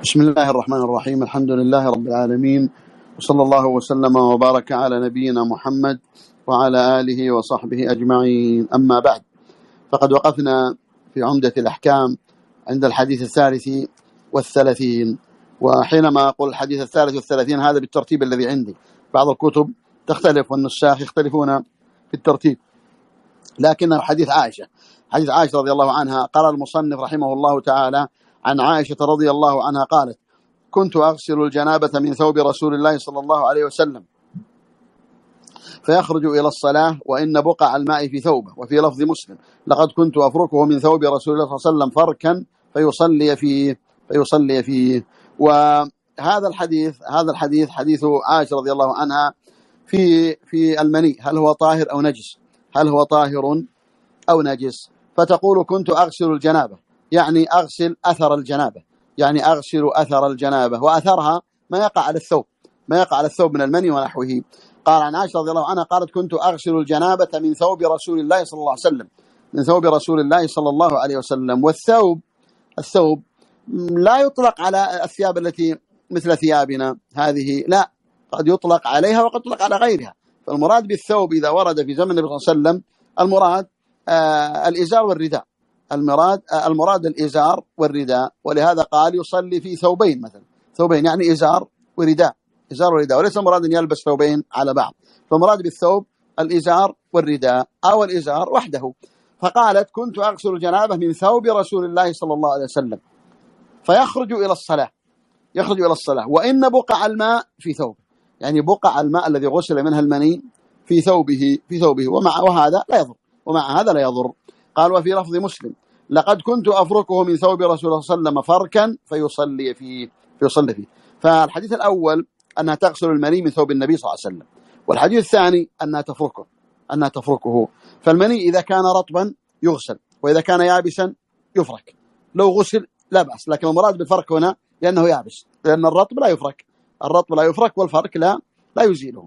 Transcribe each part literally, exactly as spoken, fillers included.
بسم الله الرحمن الرحيم. الحمد لله رب العالمين، وصلى الله وسلم وبارك على نبينا محمد وعلى آله وصحبه أجمعين. أما بعد، فقد وقفنا في عمدة الأحكام عند الحديث الثالث والثلاثين. وحينما أقول الحديث الثالث والثلاثين هذا بالترتيب الذي عندي، بعض الكتب تختلف والنساخ يختلفون في الترتيب، لكنه حديث عائشة حديث عائشة رضي الله عنها. قال المصنف رحمه الله تعالى: عن عائشة رضي الله عنها قالت: كنت أغسل الجنابة من ثوب رسول الله صلى الله عليه وسلم فيخرج إلى الصلاة وإن بقع الماء في ثوبه. وفي لفظ مسلم: لقد كنت أفركه من ثوب رسول الله صلى الله عليه وسلم فركا فيصلي فيه فيصلي فيه وهذا الحديث هذا الحديث حديث عائشة رضي الله عنها في في المني، هل هو طاهر أو نجس؟ هل هو طاهر أو نجس؟ فتقول: كنت أغسل الجنابة، يعني أغسل أثر الجنابة، يعني أغسل أثر الجنابة، وأثرها ما يقع على الثوب ما يقع على الثوب من المني ونحوه. قال عن عائشة رضي الله عنها قالت: كنت أغسل الجنابة من ثوب رسول الله صلى الله عليه وسلم من ثوب رسول الله صلى الله عليه وسلم. والثوب الثوب لا يطلق على الثياب التي مثل ثيابنا هذه، لا، قد يطلق عليها وقد يطلق على غيرها. فالمراد بالثوب إذا ورد في زمن النبي صلى الله عليه وسلم المراد آه الإزار والرداء المراد آه المراد الإزار والرداء. ولهذا قال: يصلي في ثوبين، مثلا ثوبين يعني إزار ورداء إزار ورداء، وليس مراد أن يلبس ثوبين على بعض. فالمراد بالثوب الإزار والرداء أو الإزار وحده. فقالت: كنت أغسل الجنابة من ثوب رسول الله صلى الله عليه وسلم فيخرج إلى الصلاة يخرج إلى الصلاة وإن بقع الماء في ثوبه، يعني بقع الماء الذي غسل منها المني في ثوبه في ثوبه ومع وهذا لا يضر ومع هذا لا يضر. قال: وفي لفظ مسلم: لقد كنت أفركه من ثوب رسول الله صلى الله عليه وسلم فركا فيصلي فيه فيصلي فيه فالحديث الأول أنها تغسل المني من ثوب النبي صلى الله عليه وسلم، والحديث الثاني أنها تفركه أنها تفركه فالمني إذا كان رطبا يغسل، وإذا كان يابسا يفرك. لو غسل لا بأس، لكن المراد بالفرك هنا لأنه يابس، لأن الرطب لا يفرك الرطب لا يفرك والفرك لا لا يزيله.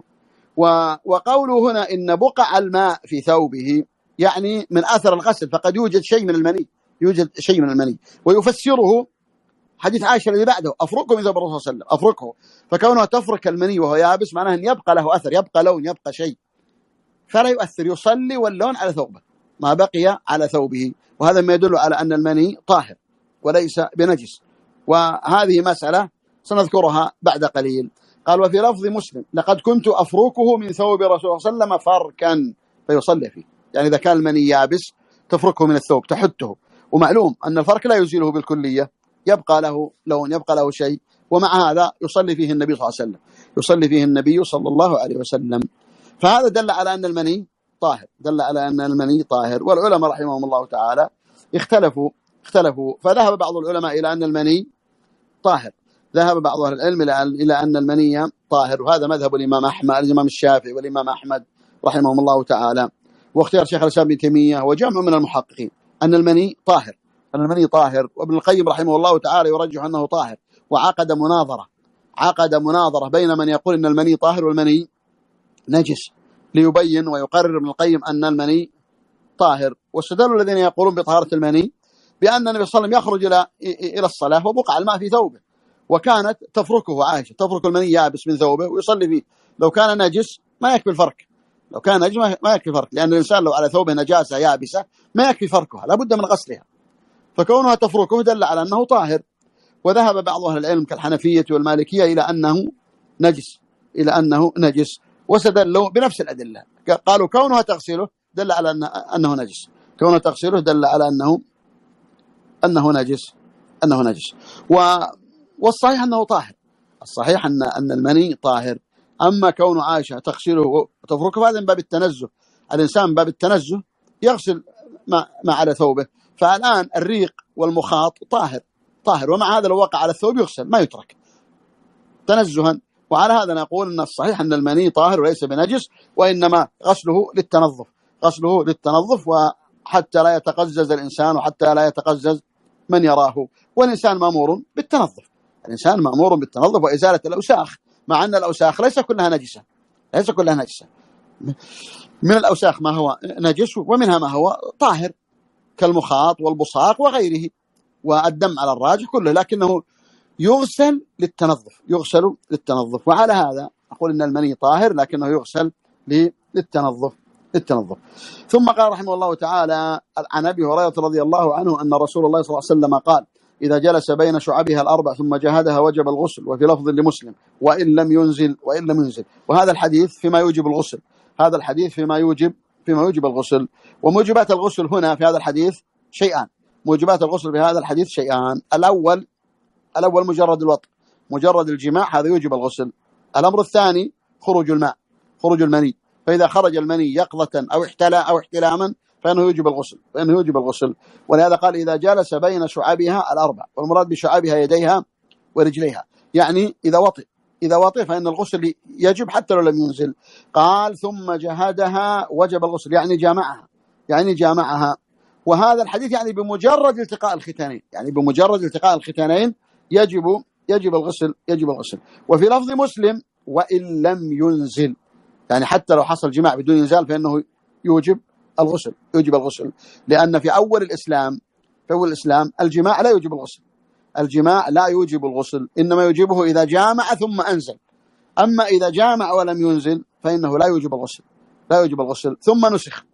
وقوله هنا إن بقع الماء في ثوبه يعني من أثر الغسل، فقد يوجد شيء من المني يوجد شيء من المني ويفسره حديث عائشة الذي بعده: أفركه من ثوب الرسول صلى الله عليه وسلم أفركه. فكونها تفرك المني وهو يابس معناه أن يبقى له أثر، يبقى لون، يبقى شيء، فلا يؤثر، يصلي واللون على ثوبه ما بقي على ثوبه. وهذا ما يدل على أن المني طاهر وليس بنجس، وهذه مسألة سنذكرها بعد قليل. قال: وفي لفظ مسلم: لقد كنت أفركه من ثوب رسول الله صلى الله عليه وسلم فركا فيصلي فيه، يعني إذا كان المني يابس تفركه من الثوب تحته، ومعلوم أن الفرك لا يزيله بالكلية، يبقى له لون، يبقى له شيء، ومع هذا يصلي فيه النبي صلى الله عليه وسلم يصلي فيه النبي صلى الله عليه وسلم. فهذا دل على أن المني طاهر دل على أن المني طاهر والعلماء رحمهم الله تعالى اختلفوا اختلفوا فذهب بعض العلماء إلى أن المني طاهر ذهب بعض أهل العلم إلى أن المني طاهر، وهذا مذهب الإمام أحمد الإمام الشافعي والإمام أحمد رحمهم الله تعالى، واختيار شيخ الإسلام ابن تيمية وجمع من المحققين أن المني طاهر أن المني طاهر وابن القيم رحمه الله تعالى يرجح أنه طاهر، وعقد مناظرة عقد مناظرة بين من يقول أن المني طاهر والمني نجس ليبين ويقرر ابن القيم أن المني طاهر. واستدلوا الذين يقولون بطهارة المني بأن النبي صلى الله عليه وسلم يخرج إلى إلى الصلاة وبقع الماء في ثوبه، وكانت تفركه عائشة تفرك المني يابس من ثوبه ويصلي فيه. لو كان نجس ما يكفي الفرك لو كان نجس ما يكفي الفرك لأن الإنسان لو على ثوبه نجاسة يابسة ما يكفي فركها، لابد من غسلها، فكونها تفركه دل على أنه طاهر. وذهب بعض أهل العلم كالحنفية والمالكية إلى أنه نجس إلى أنه نجس واستدلوا بنفس الأدلة، قالوا كونها تغسله دل على أنه نجس كونها تغسله دل على أنه أنه نجس أنه نجس والصحيح أنه طاهر الصحيح أن أن المني طاهر. أما كون عائشة تغسله وتفركه فهذا من باب التنزه، الإنسان من باب التنزه يغسل ما ما على ثوبه. فالآن الريق والمخاط طاهر طاهر ومع هذا لو وقع على الثوب يغسل ما يترك تنزها. وعلى هذا نقول أن الصحيح أن المني طاهر وليس بنجس، وإنما غسله للتنظف غسله للتنظف وحتى لا يتقزز الإنسان وحتى لا يتقزز من يراه. والإنسان مأمور بالتنظف الإنسان مأمور بالتنظف وإزالة الأوساخ، مع أن الأوساخ ليس كلها نجسة ليس كلها نجسة من الأوساخ ما هو نجس ومنها ما هو طاهر كالمخاط والبصاق وغيره والدم على الراجح كله، لكنه يغسل للتنظف، يغسل للتنظف. وعلى هذا أقول إن المني طاهر لكنه يغسل للتنظف للتنظف. ثم قال رحمه الله تعالى عن أبي هريرة رضي الله عنه أن رسول الله صلى الله عليه وسلم قال: إذا جلس بين شعبها الأربع ثم جهدها وجب الغسل. وفي لفظ لمسلم: وإن لم ينزل وإن لم ينزل. وهذا الحديث فيما يوجب الغسل، هذا الحديث فيما يوجب فيما يوجب الغسل. وموجبات الغسل هنا في هذا الحديث شيئان، موجبات الغسل في هذا الحديث شيئان. الأول الأول مجرد الوطء، مجرد الجماع، هذا يوجب الغسل. الأمر الثاني خروج الماء، خروج المني. فإذا خرج المني يقظة أو احتلا أو احتلاما فإنه يوجب الغسل، فإنه يوجب الغسل. ولهذا قال: إذا جلس بين شعبها الأربع. والمراد بشعبها يديها ورجليها، يعني إذا وطئ إذا وطئ فإن الغسل يجب حتى لو لم ينزل. قال: ثم جهدها وجب الغسل، يعني جامعها، يعني جامعها. وهذا الحديث يعني بمجرد التقاء الختانين، يعني بمجرد التقاء الختانين يجب يجب الغسل يجب الغسل. وفي لفظ مسلم: وإن لم ينزل، يعني حتى لو حصل جماع بدون إنزال فإنه يوجب الغسل يوجب الغسل. لأن في أول الإسلام في أول الإسلام الجماع لا يوجب الغسل، الجماع لا يوجب الغسل، إنما يوجبه إذا جامع ثم أنزل. أما إذا جامع ولم ينزل فإنه لا يوجب الغسل لا يوجب الغسل. ثم نسخ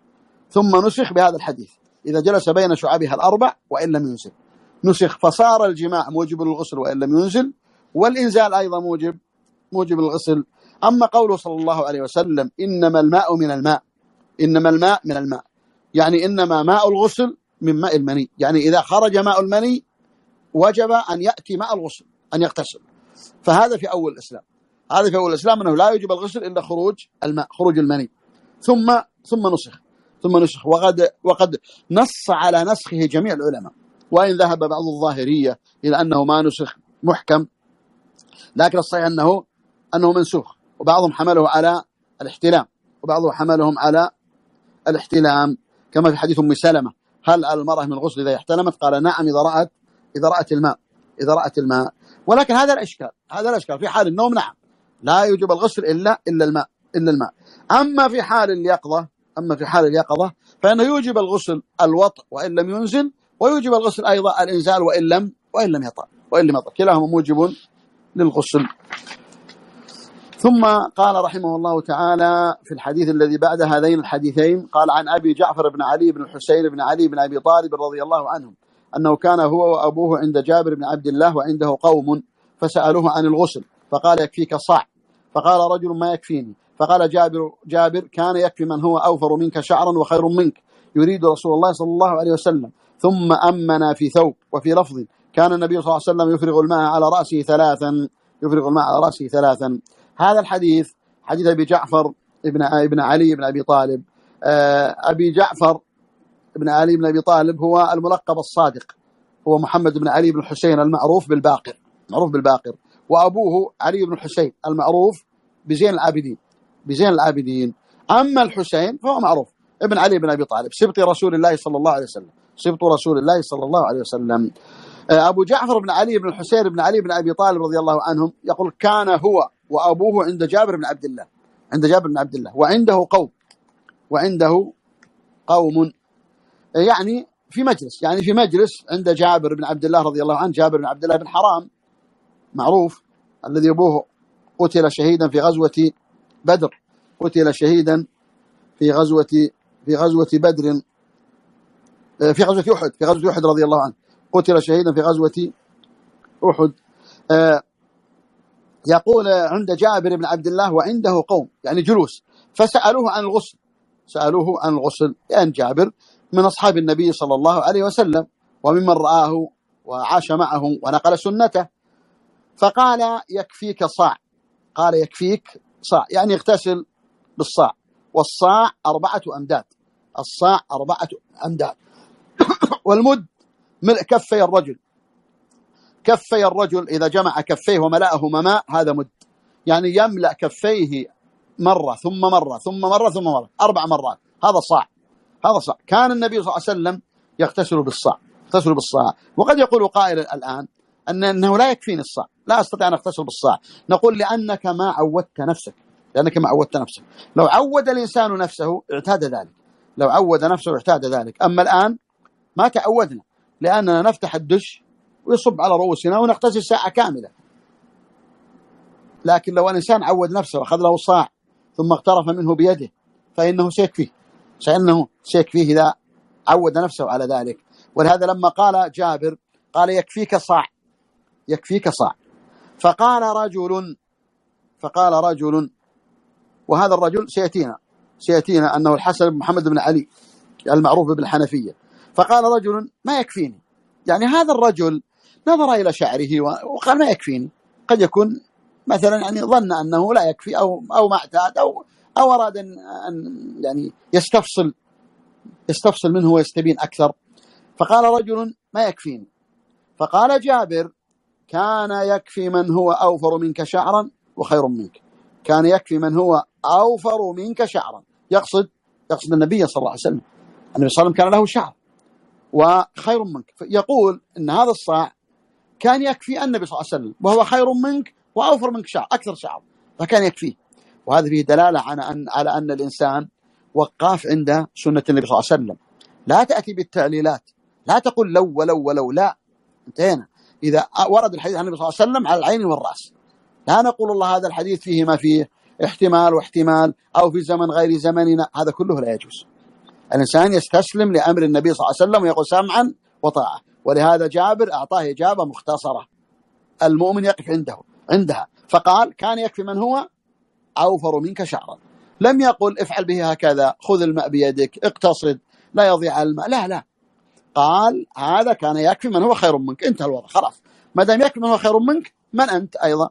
ثم نسخ بهذا الحديث: إذا جلس بين شعبها الأربع وإن لم ينزل. نسخ، فصار الجماع موجب للغسل وإن لم ينزل، والإنزال أيضا موجب موجب للغسل. أما قوله صلى الله عليه وسلم: إنما الماء من الماء، إنما الماء من الماء، يعني إنما ماء الغسل من ماء المني، يعني إذا خرج ماء المني وجب أن يأتي ماء الغسل، أن يغتسل. فهذا في أول الإسلام هذا في أول الإسلام أنه لا يجب الغسل إلا خروج الماء، خروج المني. ثم ثم نسخ ثم نسخ وقد وقد نص على نسخه جميع العلماء، وإن ذهب بعض الظاهرية إلى أنه ما نسخ محكم، لكن الصحيح أنه أنه منسوخ. وبعضهم حمله على الاحتلام وبعضهم حملهم على الاحتلام، كما في حديث أم سلمة: هل على المرأة من الغسل إذا احتلمت؟ قال: نعم، إذا رأت إذا رأت الماء إذا رأت الماء. ولكن هذا الإشكال هذا الإشكال في حال النوم نعم لا يوجب الغسل إلا إلا الماء إلا الماء. أما في حال اليقظة أما في حال اليقظة فإنه يوجب الغسل الوطء وإن لم ينزل، ويوجب الغسل أيضا الإنزال وإن لم وإن لم يطأ وإن لم يطأ كلاهما موجب للغسل. ثم قال رحمه الله تعالى في الحديث الذي بعد هذين الحديثين: قال: عن أبي جعفر بن علي بن الحسين بن علي بن أبي طالب رضي الله عنهم أنه كان هو وأبوه عند جابر بن عبد الله وعنده قوم فسألوه عن الغسل فقال: يكفيك صاع. فقال رجل: ما يكفيني. فقال جابر جابر كان يكفي من هو أوفر منك شعرا وخير منك، يريد رسول الله صلى الله عليه وسلم. ثم أمنا في ثوب. وفي لفظ: كان النبي صلى الله عليه وسلم يفرغ الماء على رأسه ثلاثا يفرغ الماء على رأسه ثلاثا. هذا الحديث حديث أبي جعفر ابن ابن علي بن أبي طالب. أبي جعفر ابن علي بن أبي طالب هو الملقب الصادق، هو محمد بن علي بن الحسين المعروف بالباقر معروف بالباقر وأبوه علي بن الحسين المعروف بزين العابدين بزين العابدين. أما الحسين فهو معروف ابن علي بن أبي طالب، سبط رسول الله صلى الله عليه وسلم سبط رسول الله صلى الله عليه وسلم. أبو جعفر بن علي بن الحسين بن علي بن أبي طالب رضي الله عنهم يقول: كان هو وأبوه عند جابر بن عبد الله عند جابر بن عبد الله وعنده قوم وعنده قوم يعني في مجلس يعني في مجلس عند جابر بن عبد الله رضي الله عنه. جابر بن عبد الله بن حرام معروف، الذي أبوه قتل شهيدا في غزوة بدر قتل شهيدا في غزوة في غزوة بدر في غزوة أحد في غزوة أحد رضي الله عنه قتل شهيدا في غزوة أحد. يقول: عند جابر بن عبد الله وعنده قوم، يعني جلوس، فسألوه عن الغسل سألوه عن الغسل لأن جابر من أصحاب النبي صلى الله عليه وسلم وممن رآه وعاش معه ونقل سنته. فقال: يكفيك صاع. قال: يكفيك صاع، يعني يغتسل بالصاع، والصاع أربعة أمداد الصاع أربعة أمداد والمد ملء كفي الرجل كفي الرجل إذا جمع كفيه وملأهما ماء هذا مد، يعني يملأ كفيه مرة ثم مرة ثم مرة ثم مرة أربع مرات، هذا صاع هذا صاع. كان النبي صلى الله عليه وسلم يغتسل بالصاع يغتسل بالصاع. وقد يقول قائل الآن أن أنه لا يكفيني الصاع، لا أستطيع أن أغتسل بالصاع. نقول: لأنك ما عودت نفسك لأنك ما عودت نفسك لو عود الإنسان نفسه اعتاد ذلك لو عود نفسه اعتاد ذلك. أما الآن ما تعودنا، لأننا نفتح الدش ويصب على رؤوسنا ونغتسل ساعة كاملة. لكن لو الإنسان عود نفسه وأخذ له صاع ثم اغترف منه بيده فإنه سيكفيه، فإنه سيكفيه إذا عود نفسه على ذلك. ولهذا لما قال جابر قال يكفيك صاع، يكفيك صاع. فقال رجل فقال رجل وهذا الرجل سيأتينا سيأتينا أنه الحسن بن محمد بن علي المعروف بالحنفية. فقال رجل ما يكفيني، يعني هذا الرجل نظر إلى شعره وقال ما يكفيني. قد يكون مثلا يعني ظن أنه لا يكفي أو أو ما اعتاد أو أو أراد أن يعني يستفصل يستفصل منه ويستبين أكثر. فقال رجل ما يكفيني. فقال جابر كان يكفي من هو أوفر منك شعرا وخير منك. كان يكفي من هو أوفر منك شعرا، يقصد يقصد النبي صلى الله عليه وسلم. النبي صلى الله عليه وسلم كان له شعر وخير منك، يقول إن هذا الصاع كان يكفي النبي صلى الله عليه وسلم وهو خير منك وأوفر منك شعر أكثر شعر، فكان يكفيه. وهذا فيه دلالة على أن على أن الإنسان وقاف عند سنة النبي صلى الله عليه وسلم. لا تأتي بالتعليلات، لا تقول لو ولو ولو، لا، انتهينا. إذا ورد الحديث عن النبي صلى الله عليه وسلم على العين والرأس، لا نقول الله هذا الحديث فيه ما فيه احتمال واحتمال أو في زمن غير زمننا، هذا كله لا يجوز. الإنسان يستسلم لأمر النبي صلى الله عليه وسلم ويقول سمعا وطاعة. ولهذا جابر أعطاه إجابة مختصرة، المؤمن يقف عنده عندها. فقال كان يكفي من هو أوفر منك شعرا. لم يقل افعل به هكذا، خذ الماء بيدك، اقتصد، لا يضيع الماء، لا لا. قال هذا كان يكفي من هو خير منك، انتهى الوضع خلاص. ما دام يكفي من هو خير منك، من أنت أيضا؟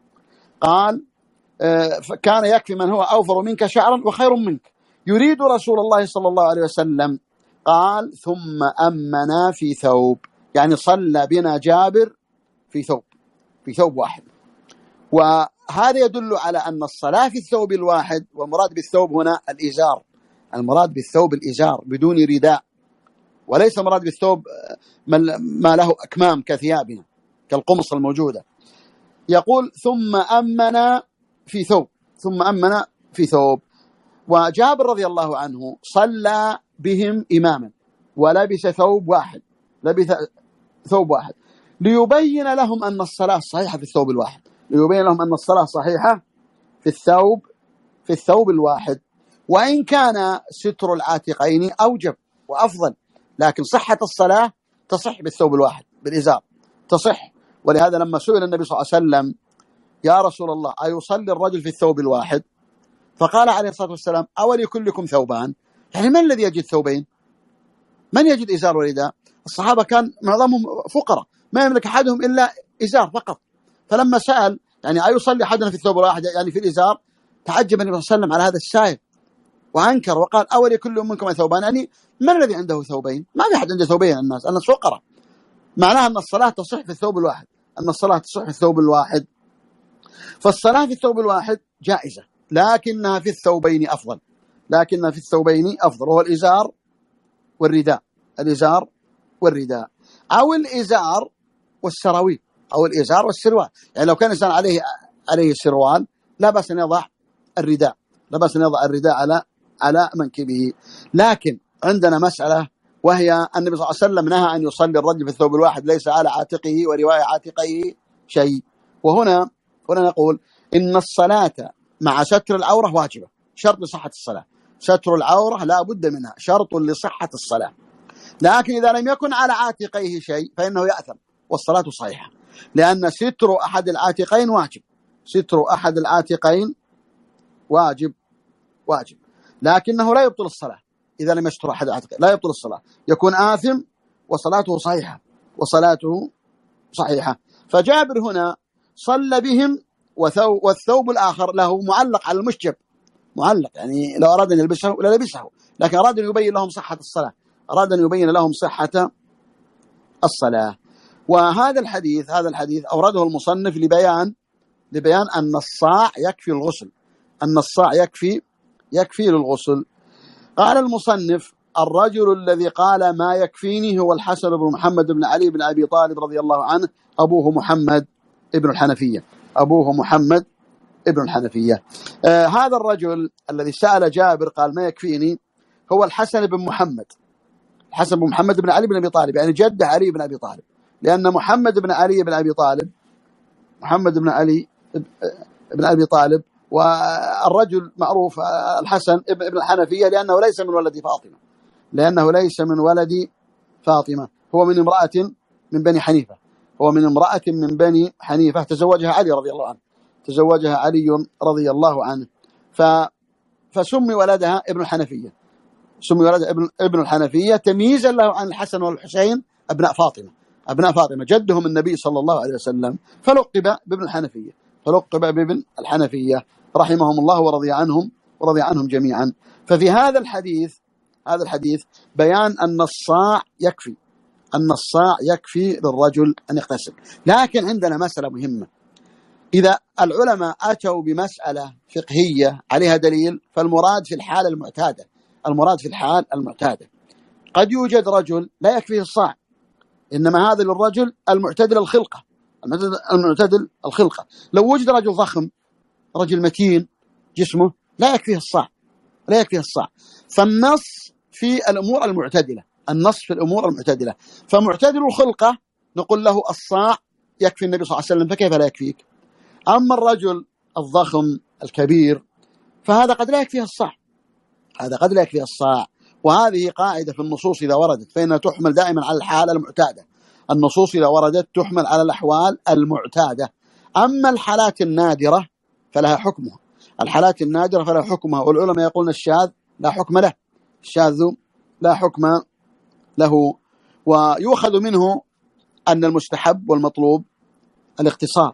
قال آه كان يكفي من هو أوفر منك شعرا وخير منك، يريد رسول الله صلى الله عليه وسلم. قال ثم أمنا في ثوب، يعني صلى بنا جابر في ثوب في ثوب واحد. وهذا يدل على أن الصلاة في الثوب الواحد، والمراد بالثوب هنا الإزار، المراد بالثوب الإزار بدون رداء، وليس مراد بالثوب ما له أكمام كثيابنا كالقمص الموجودة. يقول ثم أمنا في ثوب، ثم أمنا في ثوب. وجابر رضي الله عنه صلى بهم إماما ولبس ثوب واحد، لبس ثوب واحد ليبين لهم أن الصلاة صحيحة في الثوب الواحد، ليبين لهم أن الصلاة صحيحة في الثوب في الثوب الواحد. وإن كان ستر العاتقين أوجب وأفضل، لكن صحة الصلاة تصح بالثوب الواحد بالإزار تصح. ولهذا لما سئل النبي صلى الله عليه وسلم يا رسول الله أيصلي الرجل في الثوب الواحد؟ فقال عليه الصلاة والسلام أولكلكم ثوبان؟ يعني من الذي يجد ثوبين؟ من يجد إزار ورداء؟ الصحابة كان معظمهم فقراء ما يملك أحدهم إلا إزار فقط. فلما سأل يعني أيصلي أحدنا في الثوب الواحد يعني في الإزار، تعجب النبي صلى الله عليه وسلم على هذا السائل وأنكر وقال أولكل منكم ثوبان، يعني من الذي عنده ثوبين؟ ما في أحد عنده ثوبين، الناس الناس فقراء. معناها أن الصلاة تصح في الثوب الواحد، أن الصلاة تصح في الثوب الواحد. فالصلاة في الثوب الواحد جائزة، لكنها في الثوبين أفضل، لكنها في الثوبين أفضل، وهو الإزار والرداء، الإزار والرداء، أو الإزار والسراويل، أو الإزار والسروال. يعني لو كان الإنسان عليه عليه سروال لا بأس أن يضع الرداء، لا بأس أن يضع الرداء على على منكبه. لكن عندنا مسألة، وهي النبي صلى الله عليه وسلم نهى أن يصلي الرجل في الثوب الواحد ليس على عاتقه ورواية عاتقه شيء. وهنا هنا نقول إن الصلاة مع ستر العورة واجبة، شرط لصحة الصلاة، ستر العورة لا بد منها، شرط لصحة الصلاة. لكن إذا لم يكن على عاتقيه شيء فإنه يأثم والصلاة صحيحة، لأن ستر أحد العاتقين واجب، ستر أحد العاتقين واجب واجب لكنه لا يبطل الصلاة. إذا لم يستر أحد العاتقين لا يبطل الصلاة، يكون آثم وصلاته صحيحة وصلاته صحيحة. فجابر هنا صلى بهم والثوب الآخر له معلق على المشجب، معلق يعني لو أراد أن يلبسه للبسه، لكن أراد أن يبين لهم صحة الصلاة، أراد أن يبين لهم صحة الصلاة. وهذا الحديث هذا الحديث أورده المصنف لبيان لبيان أن الصاع يكفي الغسل، أن الصاع يكفي يكفي للغسل. قال المصنف الرجل الذي قال ما يكفيني هو الحسن بن محمد بن علي بن أبي طالب رضي الله عنه، أبوه محمد ابن الحنفية، أبوه محمد ابن الحنفية. آه هذا الرجل الذي سأل جابر قال ما يكفيني هو الحسن بن محمد، الحسن بن محمد بن علي بن أبي طالب، يعني جد علي بن أبي طالب، لأن محمد بن علي بن أبي طالب محمد بن علي بن أبي طالب والرجل معروف الحسن ابن الحنفية لأنه ليس من ولد فاطمة لأنه ليس من ولد فاطمة هو من امرأة من بني حنيفة هو من امرأة من بني حنيفة تزوجها علي رضي الله عنه تزوجها علي رضي الله عنه ف فسمي ولدها ابن الحنفية سمي ولدها ابن ابن الحنفية تمييزا له عن الحسن والحسين أبناء فاطمة أبناء فاطمة جدهم النبي صلى الله عليه وسلم فلقب بابن الحنفية فلقب بابن الحنفية رحمهم الله ورضي عنهم ورضي عنهم جميعا. ففي هذا الحديث هذا الحديث بيان أن الصاع يكفي أن الصاع يكفي للرجل أن يغتسل. لكن عندنا مسألة مهمة، إذا العلماء أتوا بمسألة فقهية عليها دليل فالمراد في الحالة المعتادة المراد في الحال المعتادة قد يوجد رجل لا يكفيه الصاع، إنما هذا للرجل المعتدل الخلقة المعتدل الخلقة. لو وجد رجل ضخم رجل متين جسمه لا يكفيه الصاع لا يكفيه الصاع فالنص في الأمور المعتدلة النص في الأمور المعتدلة فمعتدل الخلقة نقول له الصاع يكفي النبي صلى الله عليه وسلم، فكيف لا يكفيك؟ أما الرجل الضخم الكبير فهذا قد لا يكفيه الصاع هذا قد لا يكفيه الصاع وهذه قاعدة في النصوص إذا وردت فإنها تحمل دائما على الحالة المعتادة. النصوص إذا وردت تحمل على الأحوال المعتادة. أما الحالات النادرة فلها حكمها الحالات النادرة فلها حكمها والعلماء يقولون الشاذ لا حكم له الشاذ لا حكم له. ويؤخذ منه أن المستحب والمطلوب الاقتصاد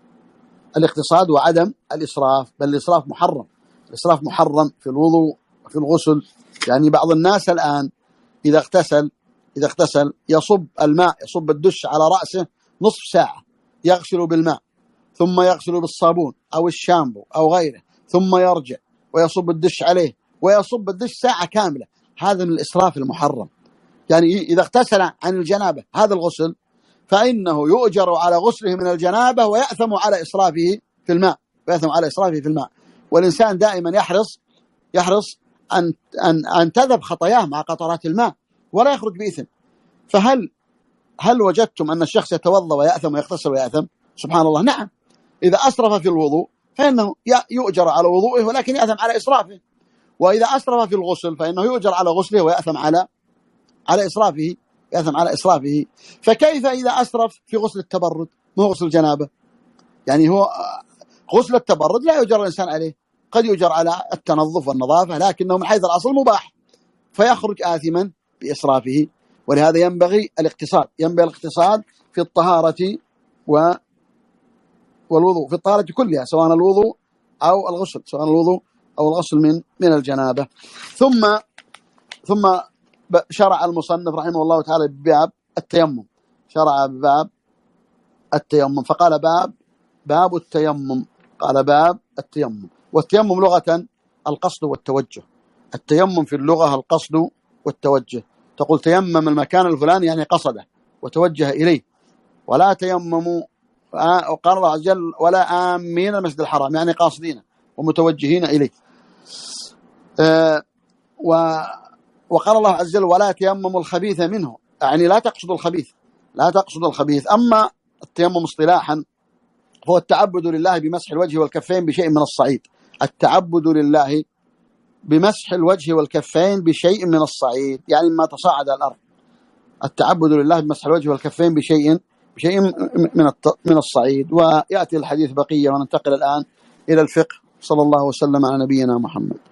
الاقتصاد وعدم الإسراف، بل الإسراف محرم الإسراف محرم في الوضوء وفي الغسل. يعني بعض الناس الآن إذا اغتسل إذا اغتسل يصب الماء يصب الدش على رأسه نصف ساعة يغسل بالماء ثم يغسل بالصابون أو الشامبو أو غيره ثم يرجع ويصب الدش عليه ويصب الدش ساعة كاملة. هذا من الإسراف المحرم. يعني إذا اغتسل عن الجنابة هذا الغسل فإنه يؤجر على غسله من الجنابة ويأثم على إسرافه في الماء ويأثم على إسرافه في الماء. والإنسان دائما يحرص يحرص أن أن أن تذهب خطاياه مع قطرات الماء ولا يخرج بإثم. فهل هل وجدتم أن الشخص يتوضأ ويأثم ويغتسل ويأثم؟ سبحان الله، نعم. إذا أسرف في الوضوء فإنه يؤجر على وضوئه ولكن يأثم على إسرافه، وإذا أسرف في الغسل فإنه يؤجر على غسله ويأثم على على إسرافه يأثم على إسرافه. فكيف إذا أسرف في غسل التبرد مو غسل الجنابة؟ يعني هو غسل التبرد لا يؤجر الإنسان عليه، قد يؤجر على التنظف والنظافة لكنه من حيث الأصل مباح فيخرج آثما بإسرافه. ولهذا ينبغي الاقتصاد ينبغي الاقتصاد في الطهارة و والوضوء في الطهارة كلها سواء الوضوء أو الغسل سواء الوضوء أو الغسل من من الجنابة. ثم ثم شرع المصنف رحمه الله تعالى بباب التيمم شرع بباب التيمم فقال باب باب التيمم قال باب التيمم. والتيمم لغة القصد والتوجه. التيمم في اللغة القصد والتوجه. تقول تيمم المكان الفلاني يعني قصده وتوجه إليه. ولا تيمموا وقال الله عز وجل ولا آمين المسجد الحرام يعني قاصدين ومتوجهين إليه. أه و وقال الله عز وجل ولا تيمموا الخبيث منه يعني لا تقصد الخبيث لا تقصد الخبيث. أما التيمم اصطلاحا هو التعبد لله بمسح الوجه والكفين بشيء من الصعيد. التعبد لله بمسح الوجه والكفين بشيء من الصعيد يعني ما تصاعد الأرض. التعبد لله بمسح الوجه والكفين بشيء بشيء من من الصعيد. ويأتي الحديث بقية وننتقل الآن إلى الفقه. صلى الله وسلم على نبينا محمد.